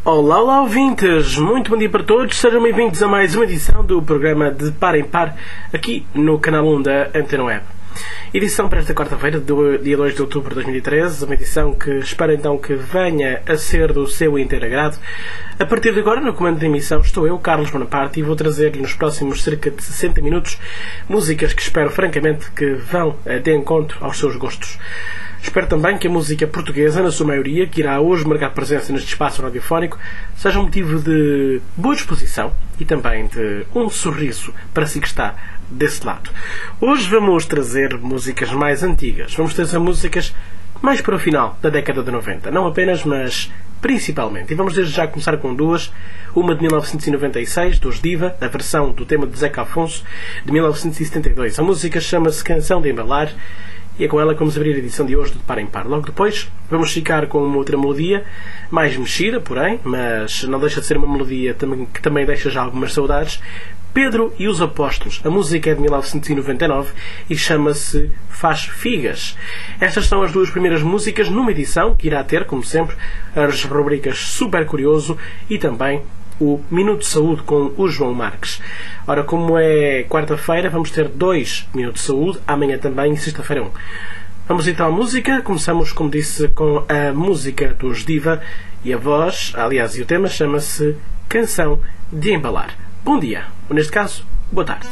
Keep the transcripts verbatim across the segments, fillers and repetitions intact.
Olá, olá ouvintes, muito bom dia para todos, sejam bem-vindos a mais uma edição do programa de Par em Par, aqui no canal um da Antena Web. Edição para esta quarta-feira, dia dois de outubro de dois mil e treze, uma edição que espero então que venha a ser do seu inteiro agrado. A partir de agora, no comando da emissão, estou eu, Carlos Bonaparte, e vou trazer-lhe nos próximos cerca de sessenta minutos músicas que espero francamente que vão de encontro aos seus gostos. Espero também que a música portuguesa, na sua maioria, que irá hoje marcar presença neste espaço radiofónico, seja um motivo de boa disposição e também de um sorriso para si que está desse lado. Hoje vamos trazer músicas mais antigas. Vamos trazer músicas mais para o final da década de noventa. Não apenas, mas principalmente. E vamos desde já começar com duas. Uma de mil novecentos e noventa e seis, dos Diva, a versão do tema de Zeca Afonso, de mil novecentos e setenta e dois. A música chama-se Canção de Embalar. E é com ela que vamos abrir a edição de hoje do Par em Par. Logo depois vamos ficar com uma outra melodia, mais mexida, porém, mas não deixa de ser uma melodia que também deixa já algumas saudades. Pedro e os Apóstolos. A música é de mil novecentos e noventa e nove e chama-se Faz Figas. Estas são as duas primeiras músicas numa edição que irá ter, como sempre, as rubricas Super Curioso e também o Minuto de Saúde com o João Marques. Ora, como é quarta-feira, vamos ter dois Minutos de Saúde, amanhã também e sexta-feira um. Vamos então à música. Começamos, como disse, com a música dos Diva e a voz, aliás, e o tema chama-se Canção de Embalar. Bom dia, ou neste caso, boa tarde.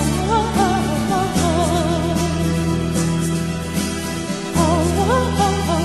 Oh,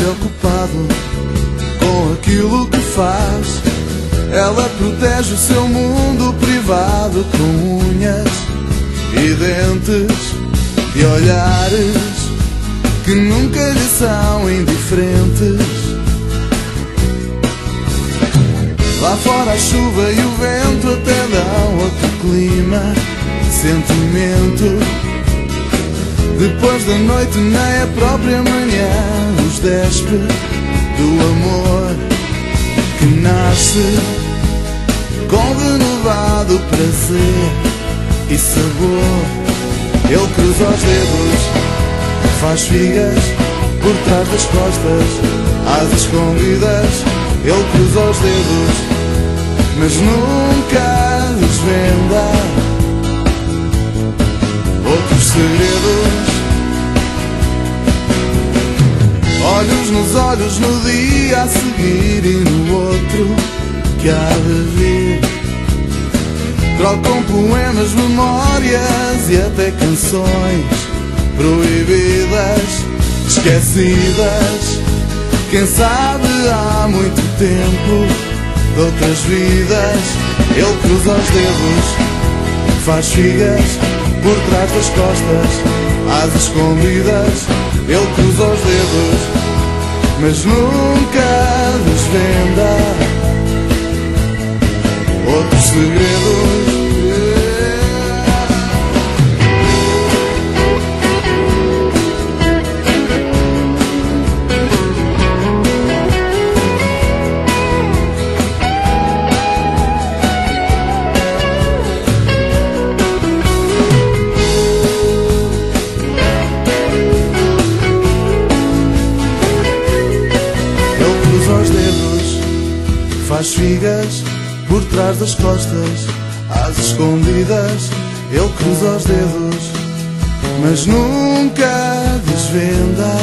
preocupado com aquilo que faz. Ela protege o seu mundo privado com unhas e dentes e olhares que nunca lhe são indiferentes. Lá fora a chuva e o vento até dão outro clima, sentimento. Depois da noite nem a própria manhã nos despe do amor que nasce com renovado prazer e sabor. Ele cruza os dedos, faz figas por trás das costas, às escondidas. Ele cruza os dedos, mas nunca desvenda outros segredos. Olhos nos olhos no dia a seguir e no outro que há de vir. Trocam poemas, memórias e até canções proibidas, esquecidas. Quem sabe há muito tempo de outras vidas. Ele cruza os dedos, faz figas por trás das costas, às escondidas. Ele cruza os dedos, mas nunca desvenda outros segredos. Faz figas por trás das costas, às escondidas. Ele cruza os dedos, mas nunca desvenda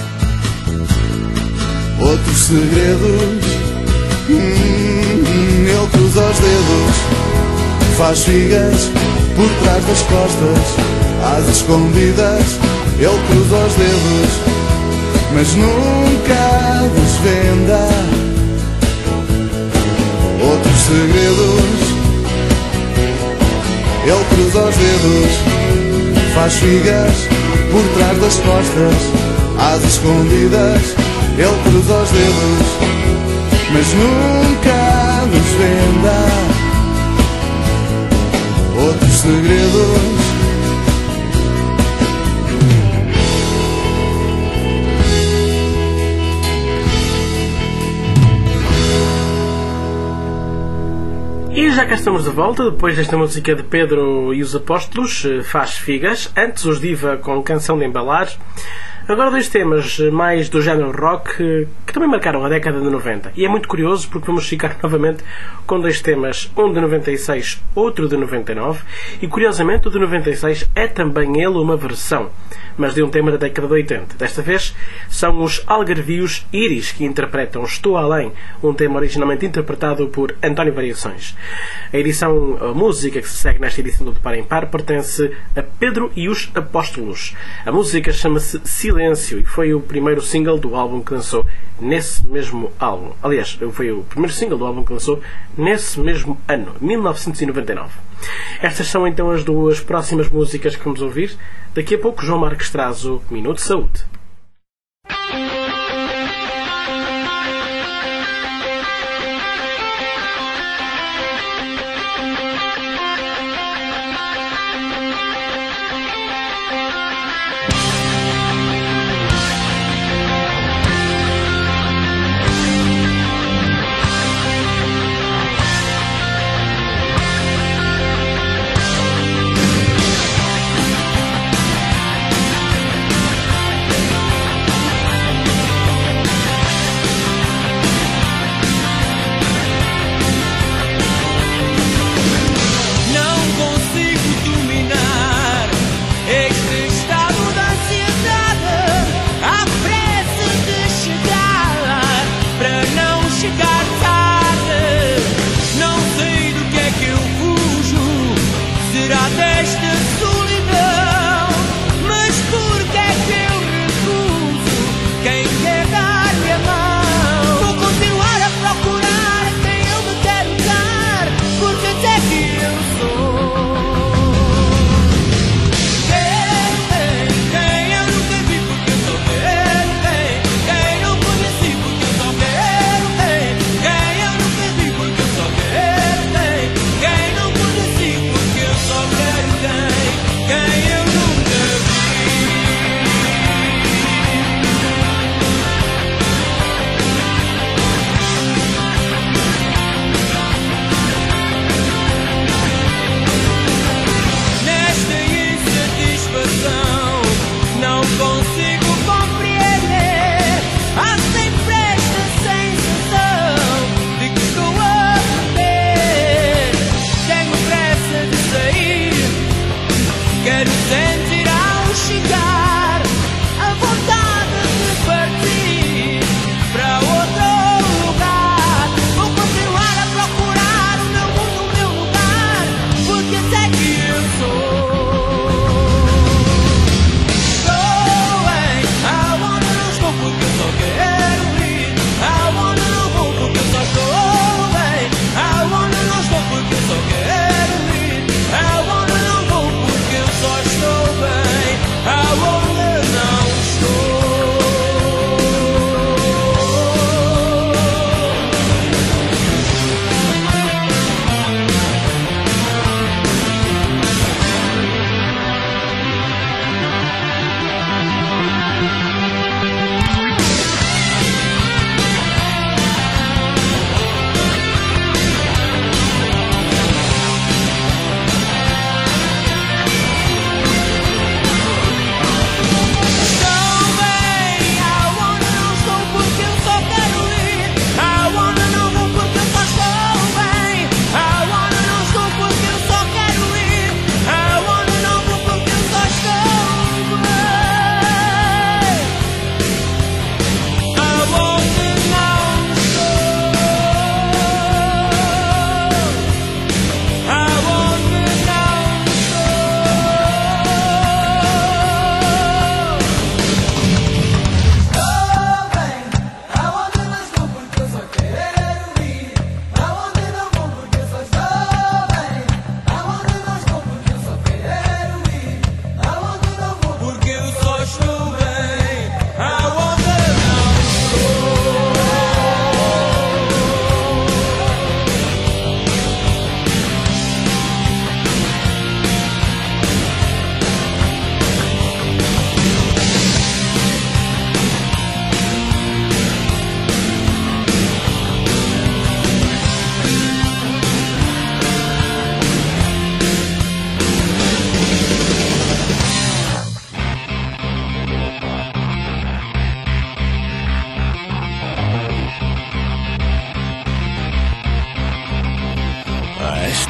outros segredos. Hum, ele cruza os dedos, faz figas por trás das costas, às escondidas. Ele cruza os dedos, mas nunca desvenda outros segredos. Ele cruza os dedos, faz figas por trás das costas, às escondidas. Ele cruza os dedos, mas nunca desvenda outros segredos. E já cá estamos de volta, depois desta música de Pedro e os Apóstolos, Faz Figas. Antes os Diva com Canção de Embalar. Agora dois temas mais do género rock que também marcaram a década de noventa. E é muito curioso porque vamos ficar novamente com dois temas, um de noventa e seis, outro de noventa e nove. E curiosamente o de noventa e seis é também ele uma versão, mas de um tema da década de oitenta. Desta vez são os algarvios Iris que interpretam Estou Além, um tema originalmente interpretado por António Variações. A edição, a música que se segue nesta edição do De Par em Par pertence a Pedro e os Apóstolos. A música chama-se Silêncio e foi o primeiro single do álbum que lançou nesse mesmo álbum. Aliás, foi o primeiro single do álbum que lançou nesse mesmo ano, mil novecentos e noventa e nove. Estas são então as duas próximas músicas que vamos ouvir. Daqui a pouco João Marques traz o Minuto de Saúde.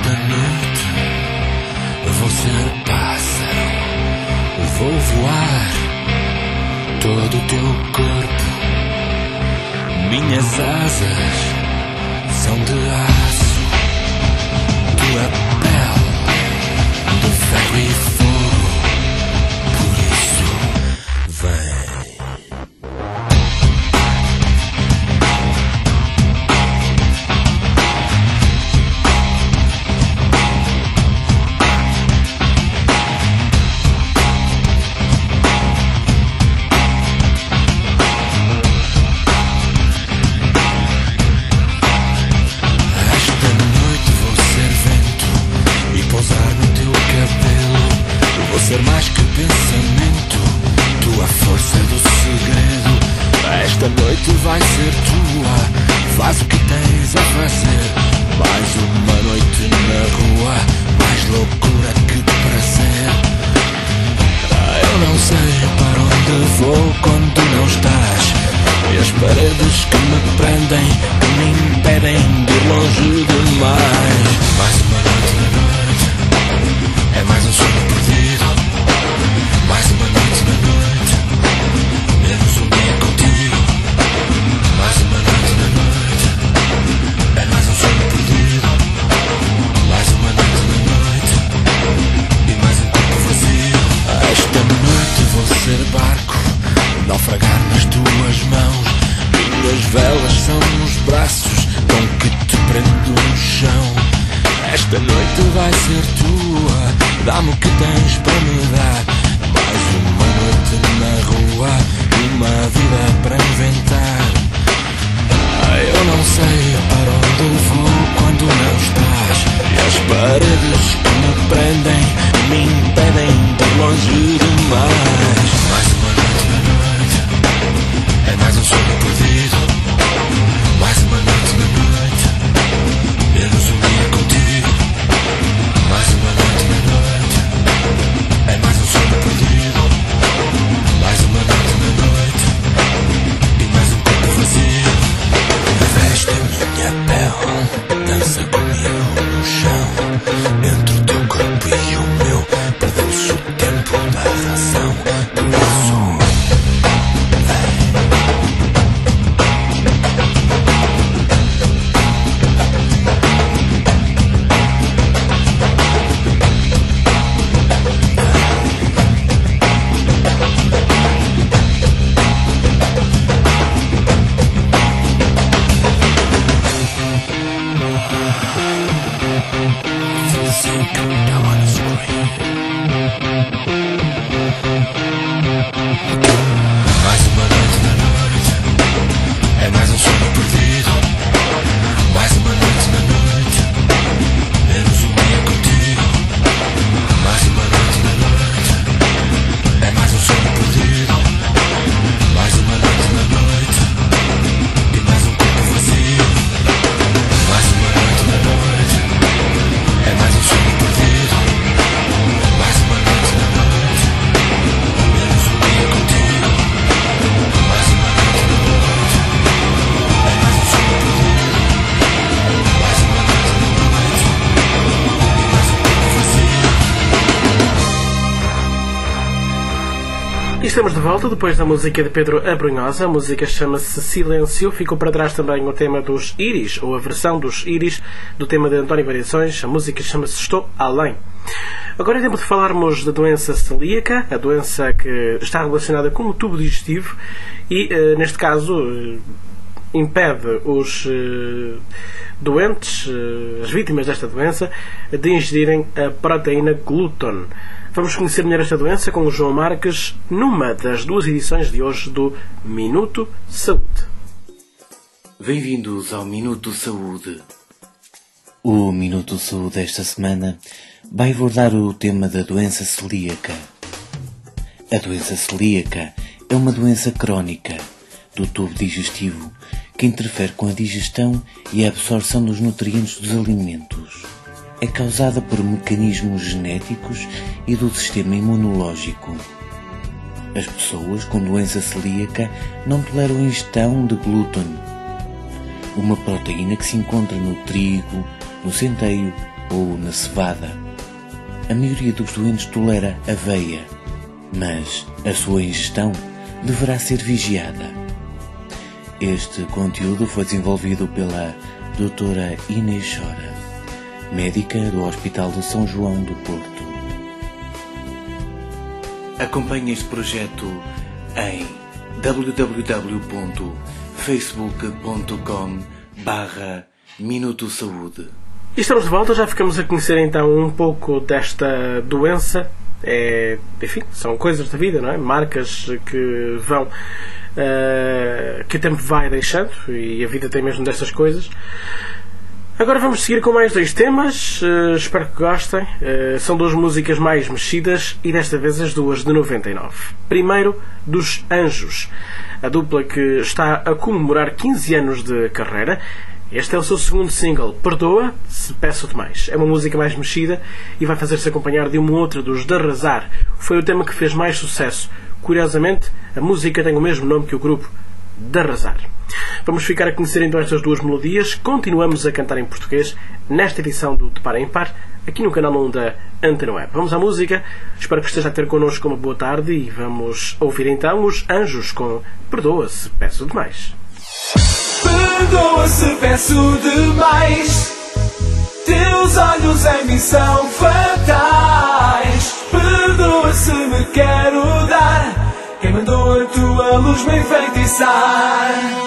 Esta noite vou ser pássaro, vou voar todo o teu corpo. Minhas asas são de aço, tua pele de ferro e fogo. Por isso, vem. Ser mais que pensamento, tua força do segredo. Esta noite vai ser tua, faz o que tens a fazer. Mais uma noite na rua, mais loucura que prazer. Eu não sei para onde vou quando não estás, e as paredes que me prendem, que me impedem de ir longe demais. Mais uma noite na noite, é mais um sonho perdido. Mais uma noite na noite, menos um dia contigo. Mais uma noite na noite, é mais um sonho perdido. Mais uma noite na noite, e mais um corpo vazio. Esta noite vou ser barco, naufragar nas tuas mãos. Minhas velas são os braços com que te prendo no chão. Esta noite vai ser tua, dá-me o que tens para me dar. Mais uma noite na rua, uma vida para inventar. Eu não sei para onde vou quando não estás, e as paredes que me prendem me impedem de ir longe demais. Mais uma noite na noite, é mais um sonho perdido. Mais uma noite na noite, menos um dia contigo. Mais uma noite na noite, é mais um sonho perdido. Mais uma noite na noite, e mais um corpo vazio. Veste a minha pele, dança comigo no chão. Entre o teu corpo e o meu, perdeu-se o tempo da razão. Por isso, Estamos de volta depois da música de Pedro Abrunhosa. A música chama-se Silêncio. Ficou para trás também o tema dos Íris, ou a versão dos Íris do tema de António Variações. A música chama-se Estou Além. Agora é tempo de falarmos da doença celíaca, a doença que está relacionada com o tubo digestivo e, neste caso, impede os doentes, as vítimas desta doença, de ingerirem a proteína glúten. Vamos conhecer melhor esta doença com o João Marques numa das duas edições de hoje do Minuto Saúde. Bem-vindos ao Minuto Saúde. O Minuto Saúde desta semana vai abordar o tema da doença celíaca. A doença celíaca é uma doença crónica do tubo digestivo que interfere com a digestão e a absorção dos nutrientes dos alimentos. É causada por mecanismos genéticos e do sistema imunológico. As pessoas com doença celíaca não toleram a ingestão de glúten, uma proteína que se encontra no trigo, no centeio, ou na cevada. A maioria dos doentes tolera aveia, mas a sua ingestão deverá ser vigiada. Este conteúdo foi desenvolvido pela doutora Inês Chora, médica do Hospital de São João do Porto. Acompanhe este projeto em w w w ponto facebook ponto com barra Minuto Saúde. E estamos de volta, já ficamos a conhecer então um pouco desta doença. É, enfim, são coisas da vida, não é? Marcas que vão, uh, que o tempo vai deixando, e a vida tem mesmo destas coisas. Agora vamos seguir com mais dois temas, uh, espero que gostem. Uh, são duas músicas mais mexidas e desta vez as duas de noventa e nove. Primeiro, dos Anjos, a dupla que está a comemorar quinze anos de carreira. Este é o seu segundo single, Perdoa Se Peço Demais. É uma música mais mexida e vai fazer-se acompanhar de uma outra dos De Arrasar. Foi o tema que fez mais sucesso. Curiosamente, a música tem o mesmo nome que o grupo, De Arrasar. Vamos ficar a conhecer então estas duas melodias. Continuamos a cantar em português nesta edição do De Par em Par, aqui no canal um da Antena Web. Vamos à música. Espero que esteja a ter connosco uma boa tarde e vamos ouvir então os Anjos com Perdoa Se Peço Demais. Perdoa se peço demais, teus olhos em mim são fatais. Perdoa se me quero dar, quem mandou a tua luz me enfeitiçar.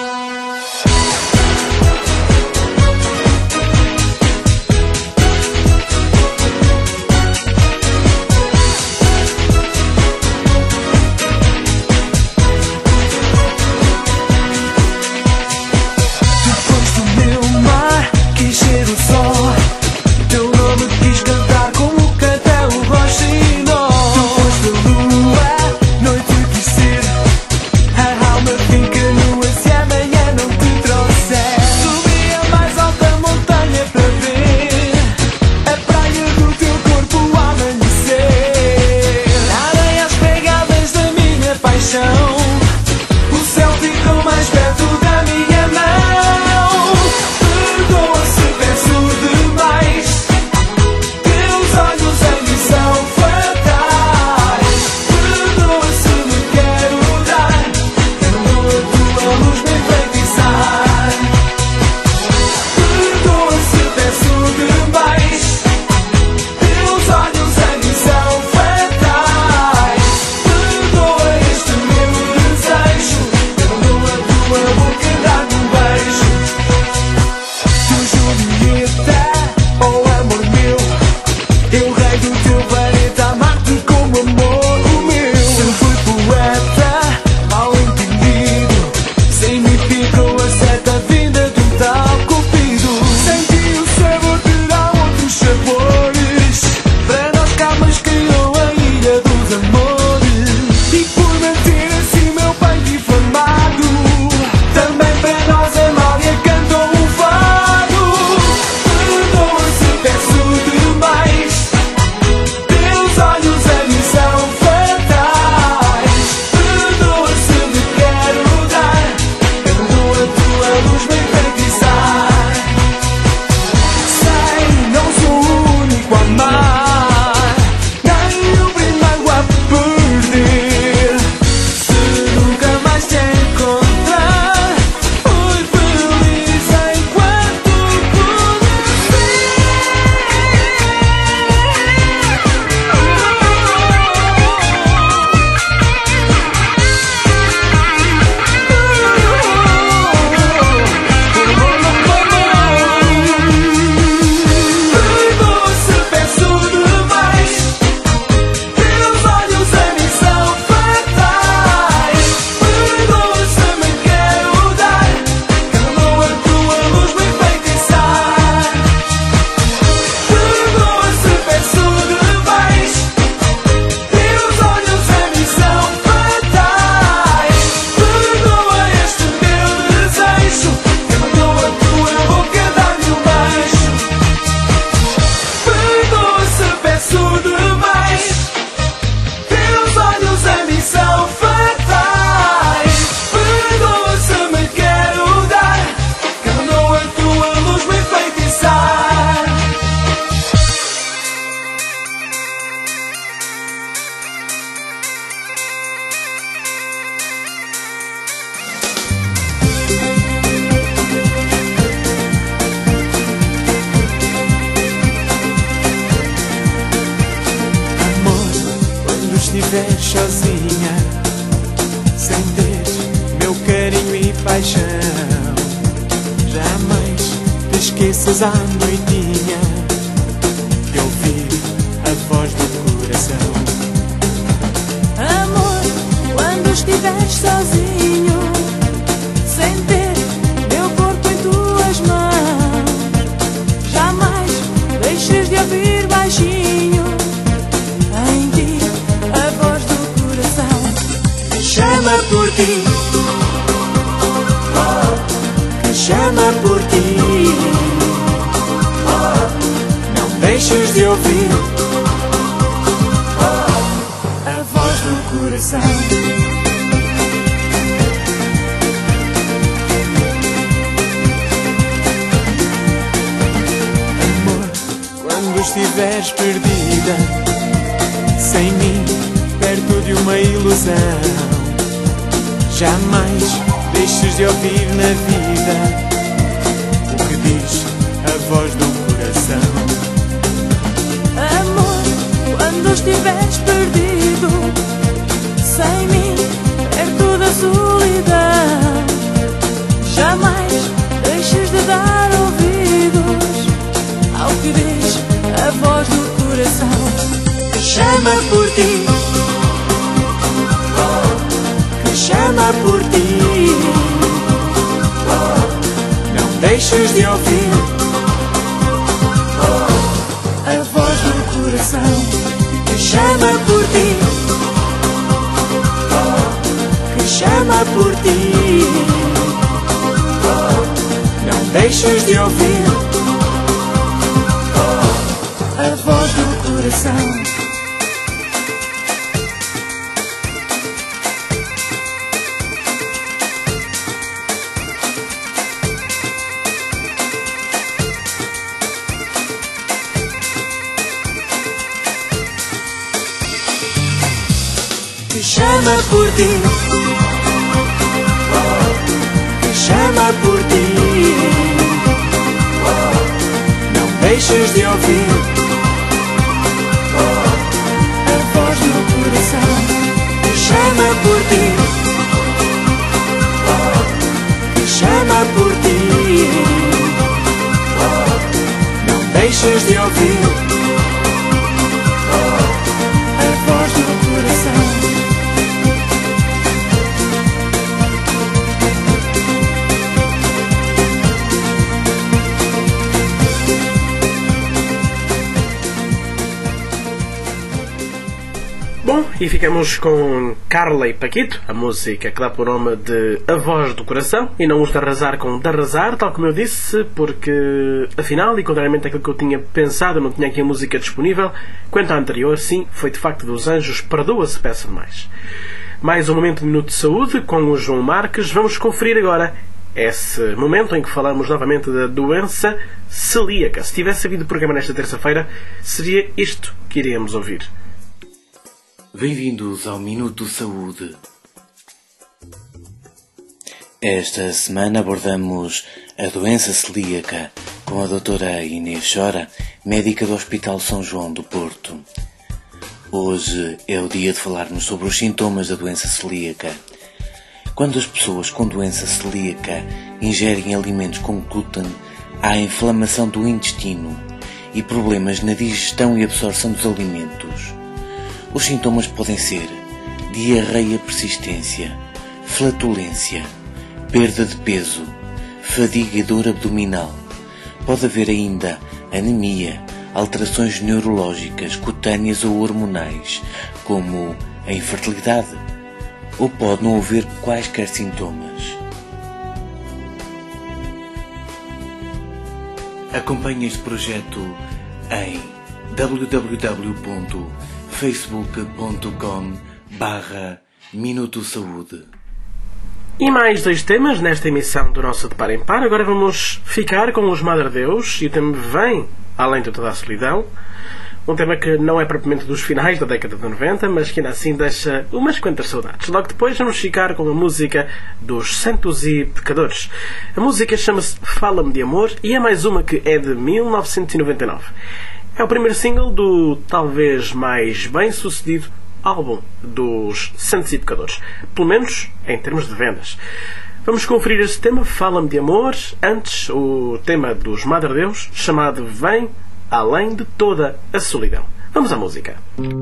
Peço estiveres sozinha, sem ter meu carinho e paixão, jamais te esqueças à noitinha de ouvir a voz do coração. Amor, quando estiveres sozinho, sem ter meu corpo em tuas mãos, jamais deixes de ouvir baixinho em ti a voz do coração. Que chama por ti, que chama por ti. Não deixes de ouvir a voz do coração. Quando estiveres perdida, sem mim, perto de uma ilusão, jamais deixes de ouvir na vida o que diz a voz do coração. Amor, quando estiveres perdido, sem mim, perto da solidão, jamais deixes de dar ouvidos ao que diz a voz do coração. Que chama por ti, que chama por ti. Não deixes de ouvir a voz do coração. Que chama por ti, que chama por ti. Não deixes de ouvir a voz do coração. Que chama por ti, que chama por ti. Não deixes de ouvir a voz do coração. Que chama por ti, que chama por ti. Não deixes de ouvir a voz do coração. Bom, e ficamos com Carla e Paquito, a música que dá por nome de A Voz do Coração, e não os de arrasar com de arrasar, tal como eu disse, porque afinal, e contrariamente àquilo que eu tinha pensado, eu não tinha aqui a música disponível, quanto à anterior, sim, foi de facto dos Anjos, Perdoa-se, peço mais. Mais um momento de Minuto de Saúde com o João Marques. Vamos conferir agora esse momento em que falamos novamente da doença celíaca. Se tivesse havido programa nesta terça-feira, seria isto que iríamos ouvir. Bem-vindos ao Minuto Saúde. Esta semana abordamos a doença celíaca com a doutora Inês Chora, médica do Hospital São João do Porto. Hoje é o dia de falarmos sobre os sintomas da doença celíaca. Quando as pessoas com doença celíaca ingerem alimentos com glúten, há inflamação do intestino e problemas na digestão e absorção dos alimentos. Os sintomas podem ser diarreia persistência, flatulência, perda de peso, fadiga e dor abdominal. Pode haver ainda anemia, alterações neurológicas, cutâneas ou hormonais, como a infertilidade, ou pode não haver quaisquer sintomas. Acompanhe este projeto em w w w ponto facebook ponto com barra Minuto Saúde. E mais dois temas nesta emissão do nosso De Par em Par. Agora vamos ficar com os Madre Deus, e o tema vem além de toda a solidão. Um tema que não é propriamente dos finais da década de noventa, mas que ainda assim deixa umas quantas saudades. Logo depois vamos ficar com a música dos Santos e Pecadores. A música chama-se Fala-me de Amor e é mais uma que é de mil novecentos e noventa e nove. É o primeiro single do talvez mais bem-sucedido álbum dos Santos e Pecadores, pelo menos em termos de vendas. Vamos conferir este tema, Fala-me de Amor, antes o tema dos Madre Deus, chamado Vem Além de Toda a Solidão. Vamos à música.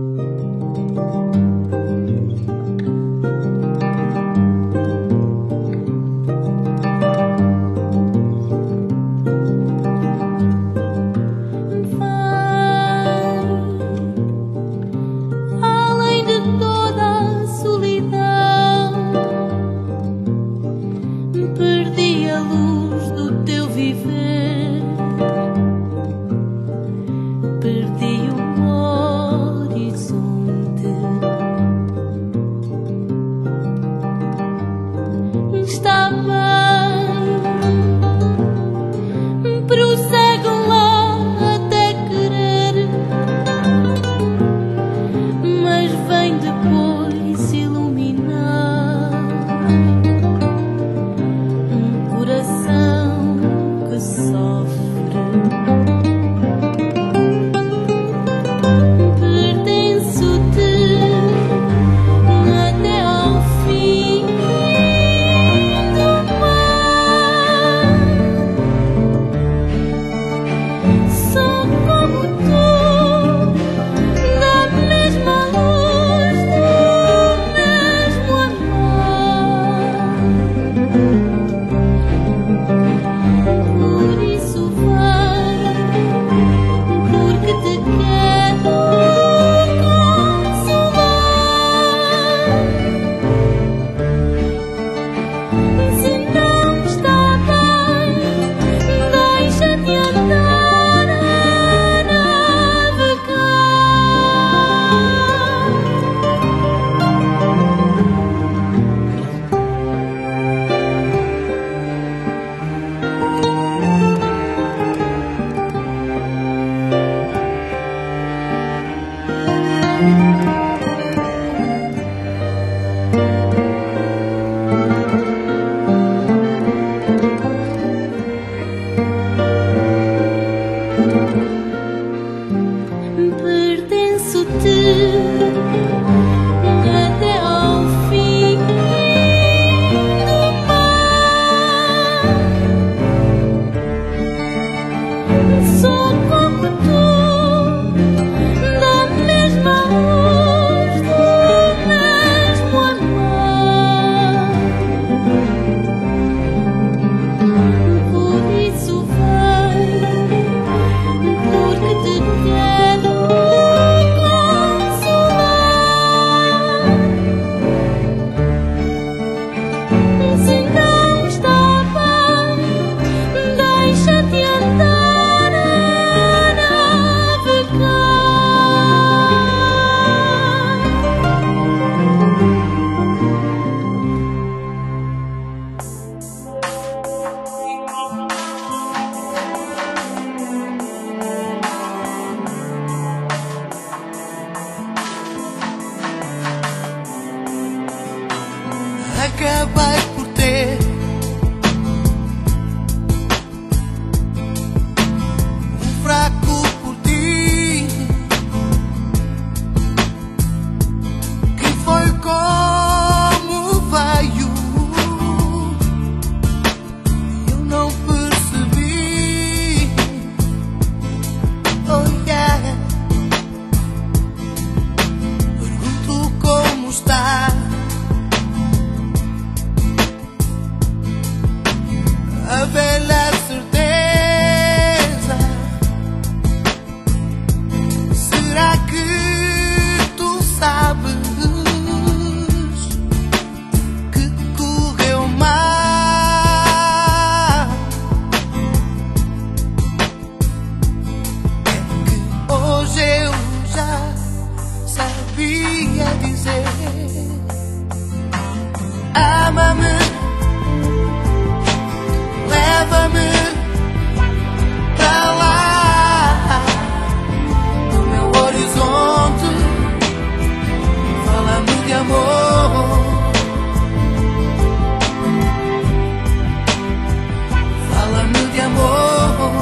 Acabei por ter um fraco por ti, que foi como veio. Eu não percebi. Oh yeah. Pergunto como está. A velha certeza. Será que tu sabes que correu mal? É que hoje eu já sabia dizer: ama-me, leva-me pra lá do meu horizonte. Fala-me de amor, fala-me de amor.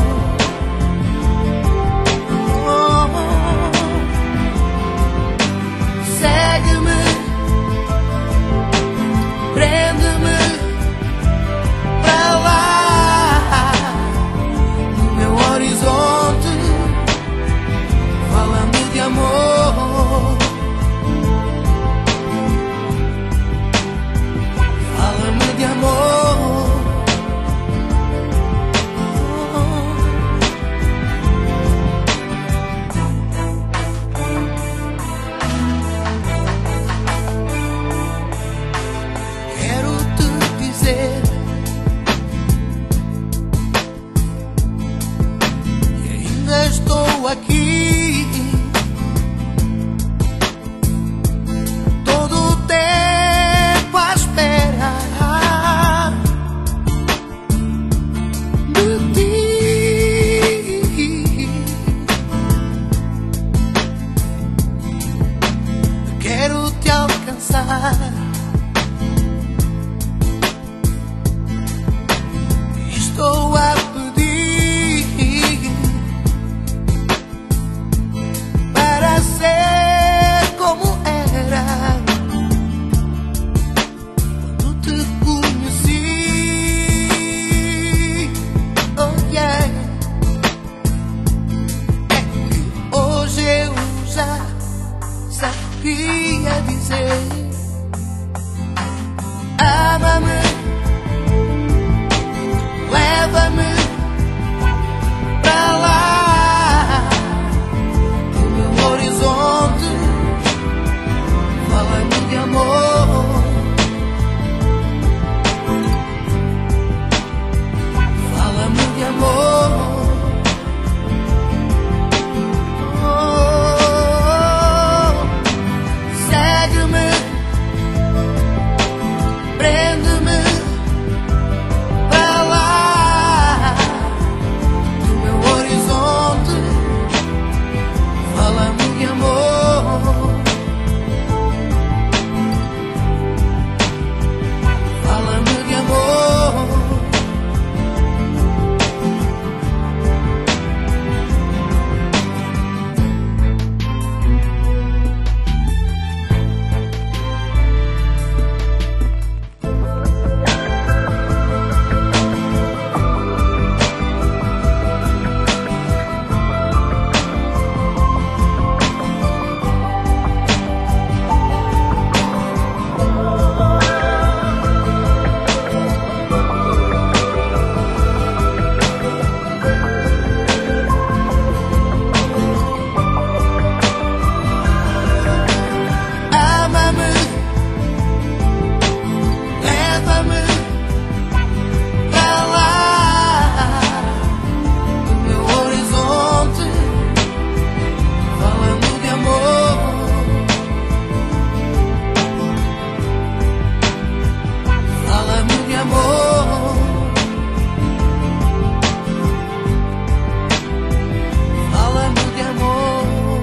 Oh, oh, oh. estou aqui todo o tempo à espera de ti. Quero te alcançar, estou a pedir para ser como era quando te conheci. Oh yeah. É que hoje eu já sabia dizer: ama-me, leva-me pra lá do meu horizonte, fala-me de amor, fala-me de amor. Oh, segue-me, prende-me pra lá do meu horizonte, fala-me de amor, fala-me de amor. Ama-me, leva-me pra lá do meu horizonte, fala-me de amor, fala-me de amor, fala-me de amor.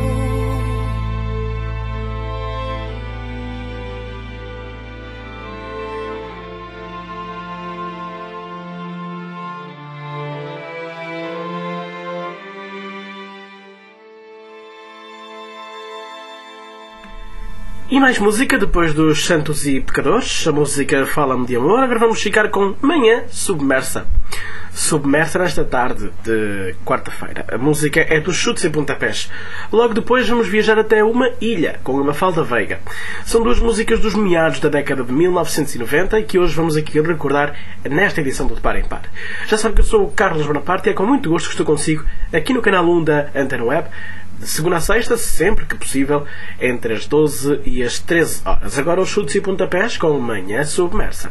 E mais música depois dos Santos e Pecadores. A música Fala-me de Amor. Agora vamos ficar com Manhã Submersa. Submersa nesta tarde de quarta-feira. A música é dos Chutes e Pontapés. Logo depois vamos viajar até uma ilha com a Mafalda Veiga. São duas músicas dos meados da década de mil novecentos e noventa e que hoje vamos aqui recordar nesta edição do De Par em Par. Já sabe que eu sou o Carlos Bonaparte e é com muito gosto que estou consigo aqui no canal um da Antena Web, de segunda a sexta, sempre que possível, entre as doze e as treze horas. Agora os Chutes e Pontapés com Manhã Submersa.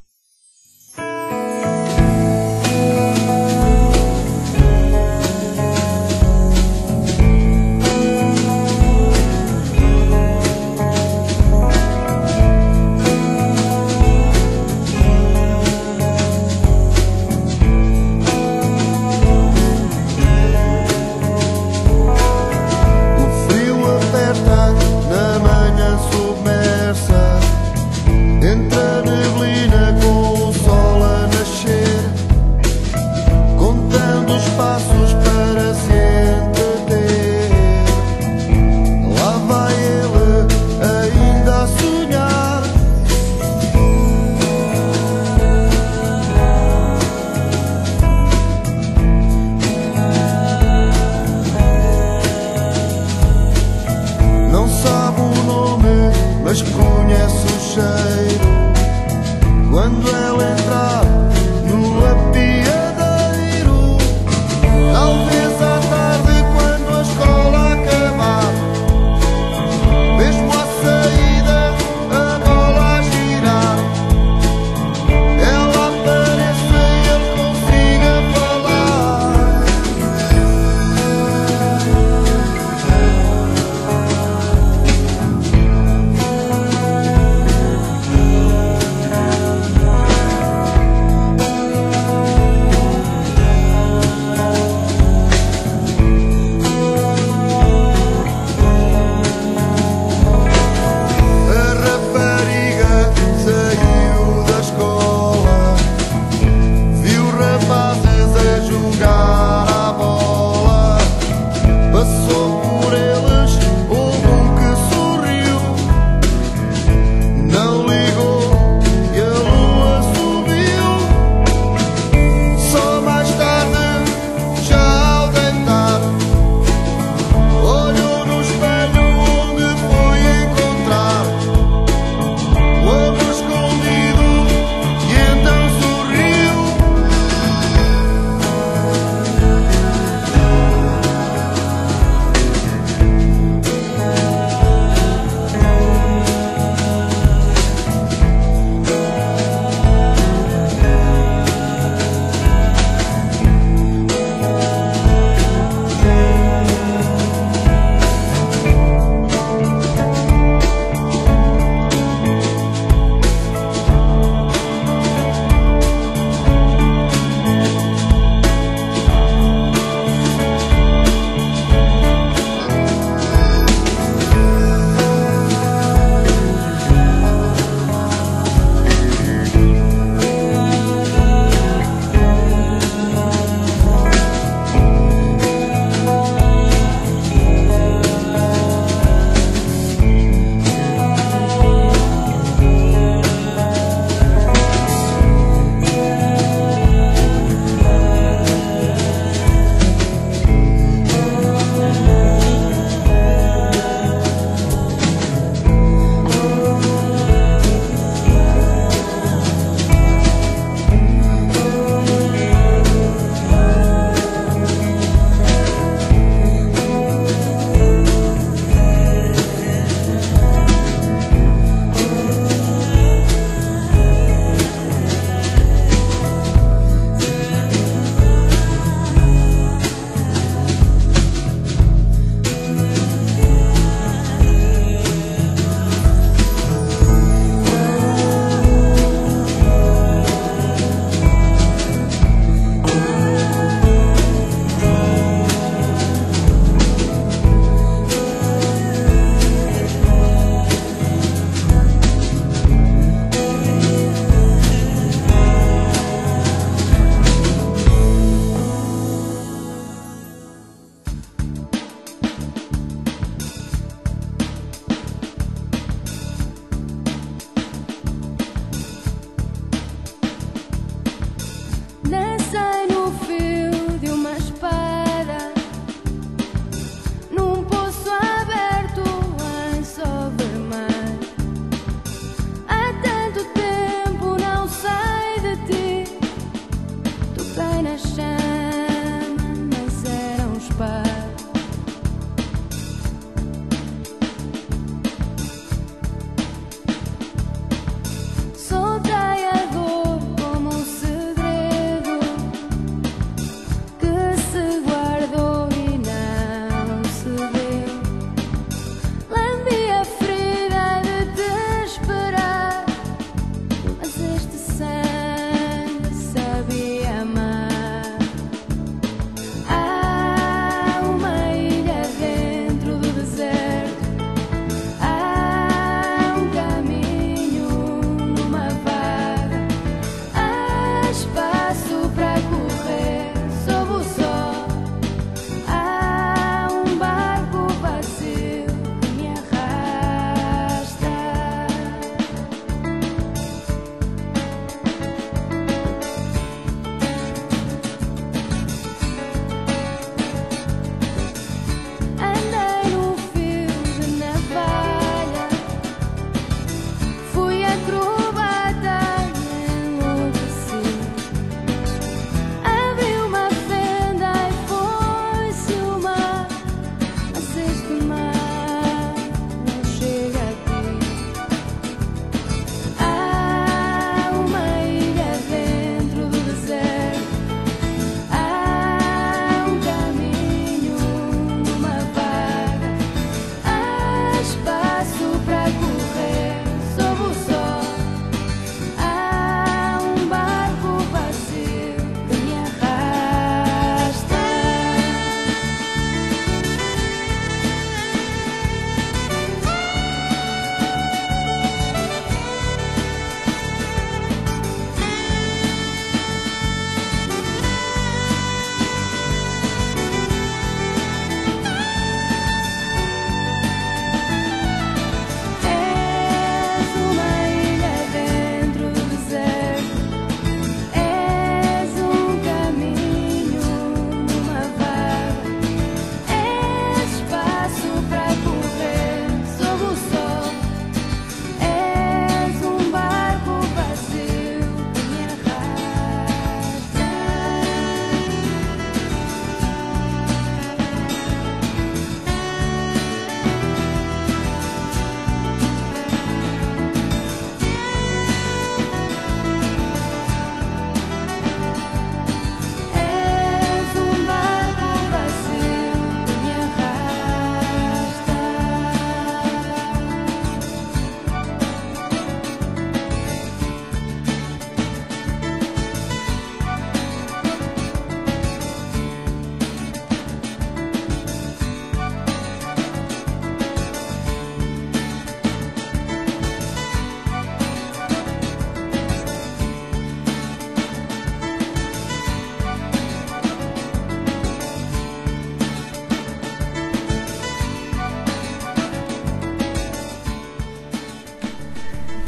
Na manhã submersa, entre a neblina com o sol a nascer, contando os passos para se entreter. Lá vai ele ainda a sonhar, não sabe o nome, mas conhece o cheiro. Quando ela entrar no apiadeiro, talvez à tarde, quando a escola acabar, mesmo à saída, a bola a girar, ela apareça e ele consiga falar.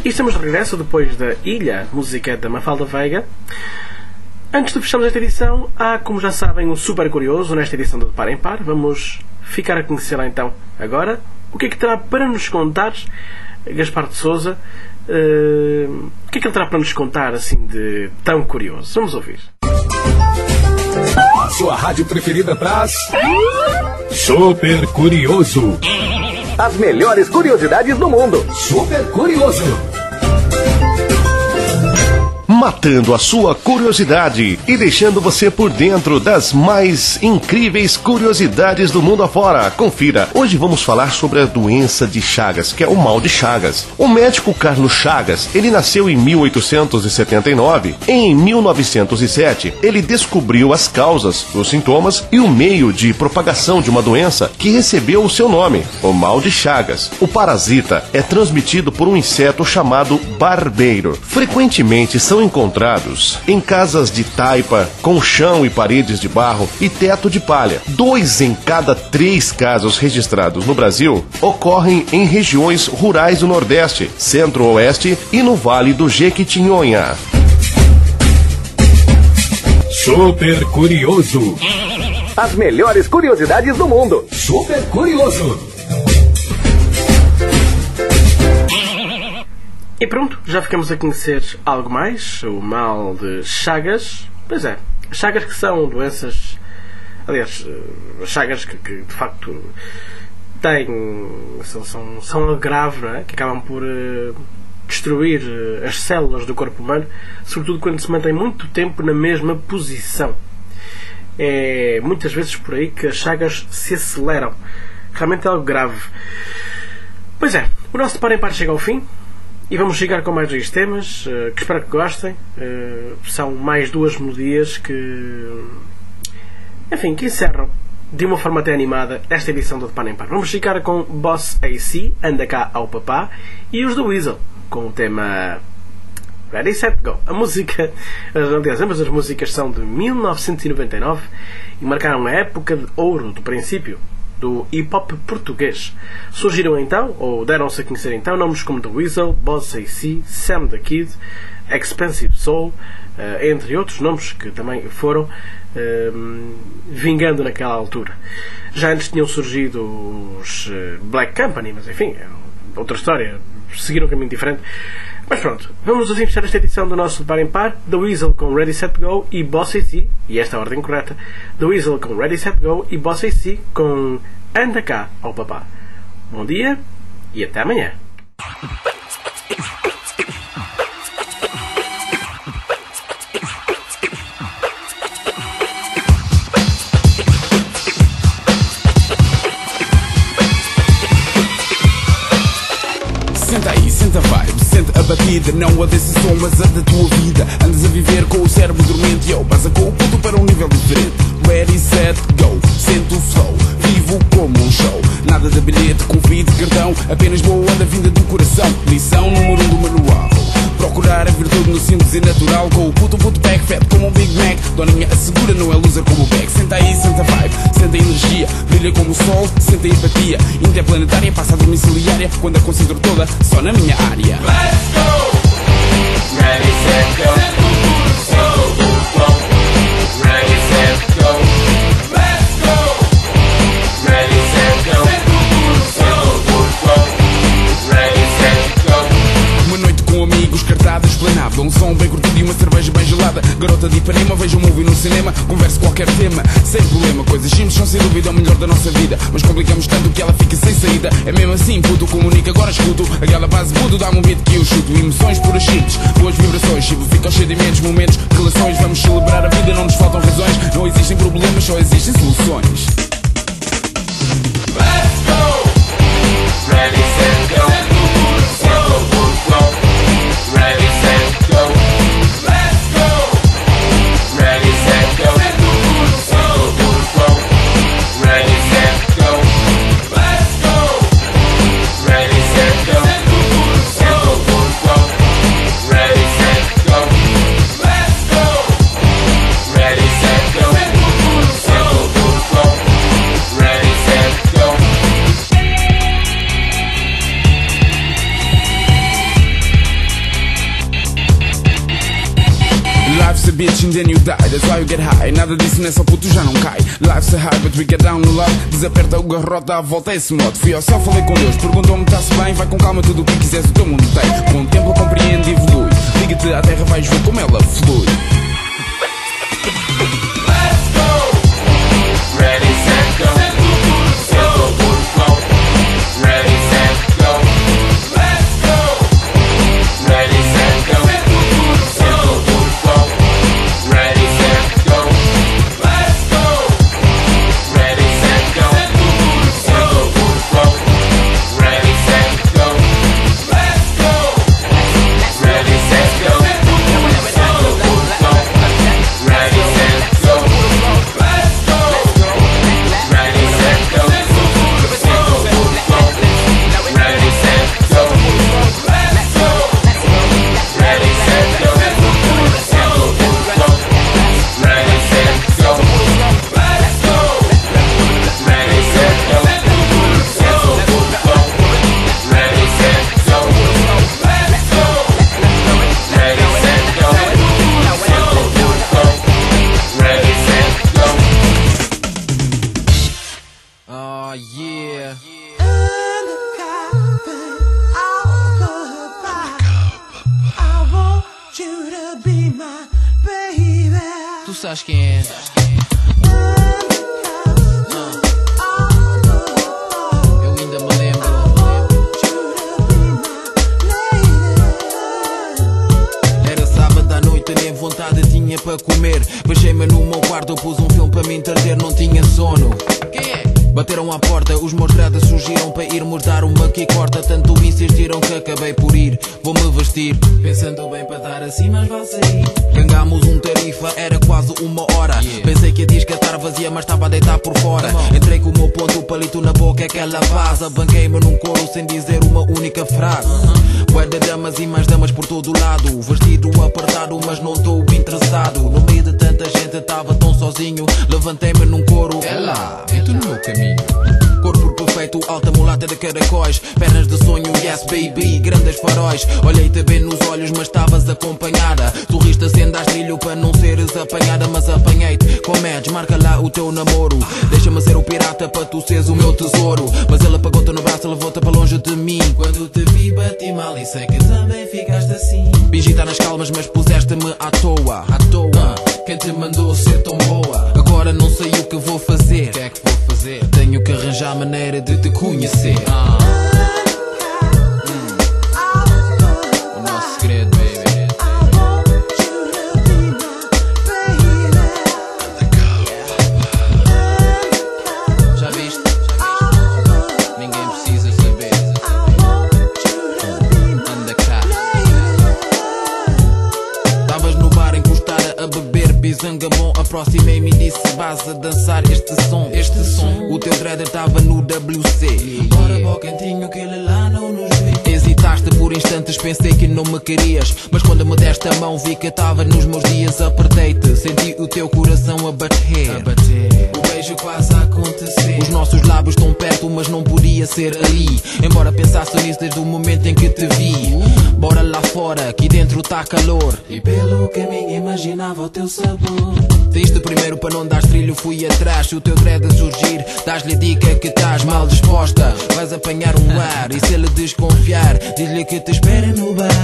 E estamos de regresso depois da Ilha, música da Mafalda Veiga. Antes de fecharmos esta edição, há, como já sabem, um super curioso nesta edição do De Par em Par. Vamos ficar a conhecer lá então, agora, o que é que terá para nos contar Gaspar de Sousa. Uh, o que é que ele terá para nos contar assim de tão curioso? Vamos ouvir. Sua rádio preferida traz Super Curioso. As melhores curiosidades do mundo. Super Curioso. Matando a sua curiosidade e deixando você por dentro das mais incríveis curiosidades do mundo afora. Confira, hoje vamos falar sobre a doença de Chagas, que é o mal de Chagas. O médico Carlos Chagas, ele nasceu em mil oitocentos e setenta e nove. Em mil novecentos e sete, ele descobriu as causas, os sintomas e o meio de propagação de uma doença que recebeu o seu nome, o mal de Chagas. O parasita é transmitido por um inseto chamado barbeiro. Frequentemente são encontrados em casas de taipa, com chão e paredes de barro e teto de palha. Dois em cada três casos registrados no Brasil ocorrem em regiões rurais do Nordeste, Centro-Oeste e no Vale do Jequitinhonha. Super Curioso. As melhores curiosidades do mundo. Super Curioso. E pronto, já ficamos a conhecer algo mais, o mal de Chagas. Pois é, Chagas que são doenças, aliás, Chagas que, que de facto têm, são, são, são grave, não é? Que acabam por uh, destruir uh, as células do corpo humano, sobretudo quando se mantém muito tempo na mesma posição. É muitas vezes por aí que as Chagas se aceleram. Realmente é algo grave. Pois é, o nosso De Par em Par chega ao fim. E vamos chegar com mais dois temas, uh, que espero que gostem. Uh, são mais duas melodias que, enfim, que encerram de uma forma até animada esta edição do De Par em Par. Vamos ficar com Boss A C, Anda Cá ao Papá, e os do Weasel, com o tema Ready, Set, Go. A música, aliás, ambas as músicas são de mil novecentos e noventa e nove e marcaram a época de ouro do princípio do hip-hop português. Surgiram então, ou deram-se a conhecer então, nomes como The Weasel, Boss A C, Sam the Kid, Expensive Soul, uh, entre outros nomes que também foram uh, vingando naquela altura. Já antes tinham surgido os uh, Black Company, mas enfim, é outra história, seguiram um caminho diferente. Mas pronto, vamos assim fechar esta edição do nosso De Par em Par. The Weasel com Ready, Set, Go e Boss A C, e esta é a ordem correta. The Weasel com Ready, Set, Go e Boss A C com Anda Cá ao Papá. Bom dia e até amanhã. Senta aí, senta a vibe, senta a batida. Não a desse som, mas a da tua vida. Andas a viver com o cérebro dormente, yo, passa com o ponto para um nível diferente. Ready, set, go, sento o flow, vivo como um show. Nada de bilhete, convite, cartão, apenas boa onda vinda do coração. Lição número um do manual: procurar a virtude no simples e natural. Com o puto puto back fat como um Big Mac. Doninha assegura, não é loser como o back. Senta aí, senta a vibe, senta a energia. Brilha como o sol, senta a empatia. Interplanetária, passa a domiciliária. Quando a concentro toda, só na minha área. Let's go! Ready, set, go. Ready, set, go. Let's go! Ready, set, go. Ready, set, go. Uma noite com amigos, cartada, esplanada. Um som bem curtido e uma cerveja bem gelada. Garota de Ipanema, vejo um movie no cinema. Converso qualquer tema, sem problema. Coisas simples são sem dúvida o melhor da nossa vida. Mas complicamos tanto que ela fica sem saída. É mesmo assim, puto, comunica, agora escuto. Aquela base puto, dá-me um beat que eu chuto. Emoções puras simples, boas vibrações. Chivo fica aos sentimentos, momentos, relações. Vamos celebrar a vida, não nos faltam razões. Não existem problemas, só existem soluções. Let's go! Ready, set, go. Ready, set, go. Let's go! Ready, set, go. Ready, set, go. Let's go! Ready, set, go. Ready, set, go. Let's go! Ready, set, go. and then you die, that's why you get high. Nada disso nessa puto já não cai. Life's a high, but we get down no love. Desaperta o garrote, dá a volta a esse modo. Fui ao céu, falei com Deus, perguntou-me tá-se bem. Vai com calma, tudo o que quiseres, o teu mundo tem. Contempla, compreende e evolui. Liga-te à terra, vais ver como ela flui. Let's go! Ready, set, go. Set, go, full flow. Ready, set, go. Let's go! Ready, set, go. Set, go, full flow. Ready, set, go. Let's go! Ready, set, go. Set, go, full flow. Ready, set, go. Let's go! Ready, set, go. Set, go, full flow. Ready, set, go. Let's go! Ready, set, go. Set, go, full flow. Ready, set, go. Let's go! Ready, set, go. Set, go, full flow. Ready, set, go. Let's go! Ready, set, go. Set, go, full flow. Ready, set, go. Let's go! Ready, set, go. Set, go, full flow. Ready, set, go. Oh yeah. I want you to be my baby. Tu sabes quem é? Eu ainda me lembro. Era sábado à noite, nem vontade tinha para comer. Baixei-me no meu quarto, pus um filme para me entreter, não tinha sono. Quem é? Bateram à porta, os meus gradas surgiram para irmos dar uma que corta. Tanto insistiram que acabei por ir. Vou-me vestir, pensando bem para dar assim, mas vale sair. Gangámos um tarifa, era quase uma hora. Pensei que a disca estar vazia, mas estava a deitar por fora. Entrei com o meu ponto, o palito na boca, aquela vaza. Banquei-me num coro sem dizer uma única frase. Bué de damas e mais damas por todo lado. Vestido apertado, mas não estou interessado. No meio de tanta gente, estava tão sozinho. Levantei-me num coro, é lá, entro no meu caminho. Corpo perfeito, alta mulata de caracóis. Pernas de sonho, yes baby, grandes faróis. Olhei-te bem nos olhos, mas estavas acompanhada. Sorriste acendas trilho para não seres apanhada. Mas apanhei-te com medos, marca lá o teu namoro. Deixa-me ser o pirata para tu seres o meu tesouro. Mas ele apagou-te no braço, levou-te para longe de mim. Quando te vi bati mal e sei que também ficaste assim. Fingi estar nas calmas, mas puseste-me à toa. À toa, quem te mandou ser tão boa? Agora não sei o que vou fazer. O que é que vou fazer? Tenho que arranjar maneira de te conhecer. Ah. Hum. O nosso segredo, baby. Já viste? Ninguém precisa saber. Anda cá. Estavas no bar encostada a beber bisangabon. Aproximei-me e disse: vas a dançar este som. Este som. O teu dreader estava no W C. Bora para o cantinho que ele lá não nos vê. Hesitaste por instantes, pensei que não me querias. Mas quando me deste a mão vi que estava nos meus dias. Apertei-te, senti o teu coração a bater, a bater. O beijo quase a acontecer. Os nossos lábios tão perto, mas não podia ser ali. Embora pensasse nisso desde o momento em que te vi. Bora lá fora, aqui dentro tá calor. E pelo caminho imaginava o teu sabor. Diste primeiro para não dar trilho, fui atrás. Se o teu dread a surgir, dás-lhe dica que estás mal disposta. Vais apanhar um ar e se ele desconfiar, diz-lhe que te espera no bar.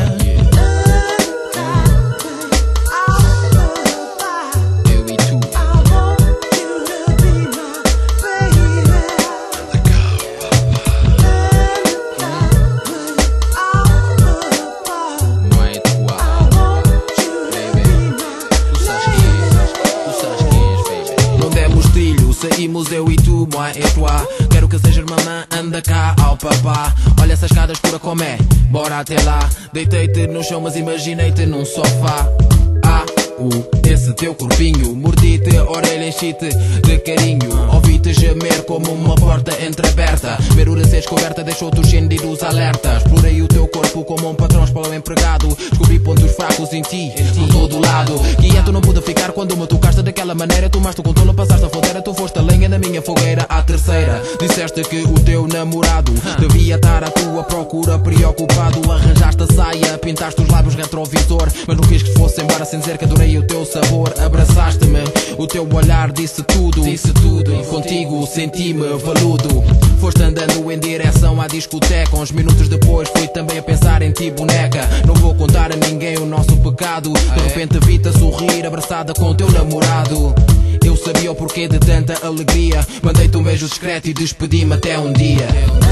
Saímos eu e tu, moi et toi. Quero que sejas mamã, anda cá ao papá. Olha essas escadas pura como é, bora até lá. Deitei-te no chão mas imaginei-te num sofá. Ah, uh, esse teu corpinho. Mordi-te, a orelha enchi-te de carinho. Ouvi-te gemer como uma porta entreaberta. Merura ser descoberta deixou-te os sentidos alerta. Explorei o teu corpo como um patrão espalhou empregado. Descobri pontos fracos em ti, por todo lado. Quieto não pude ficar quando me tocaste daquela maneira. Tomaste o controle, passaste a fronteira. Tu foste a lenha na minha fogueira. À terceira, disseste que o teu namorado devia estar à tua procura, preocupado. Arranjaste a saia, pintaste os lábios retrovisor, mas não quis que fosse embora sem dizer que adorei Senti o teu sabor, abraçaste-me. O teu olhar disse tudo, disse tudo. Contigo senti-me veludo. Foste andando em direção à discoteca. Uns minutos depois fui também a pensar em ti, boneca. Não vou contar a ninguém o nosso pecado. De repente vi-te a sorrir, abraçada com o teu namorado. Eu sabia o porquê de tanta alegria. Mandei-te um beijo discreto e despedi-me até um dia.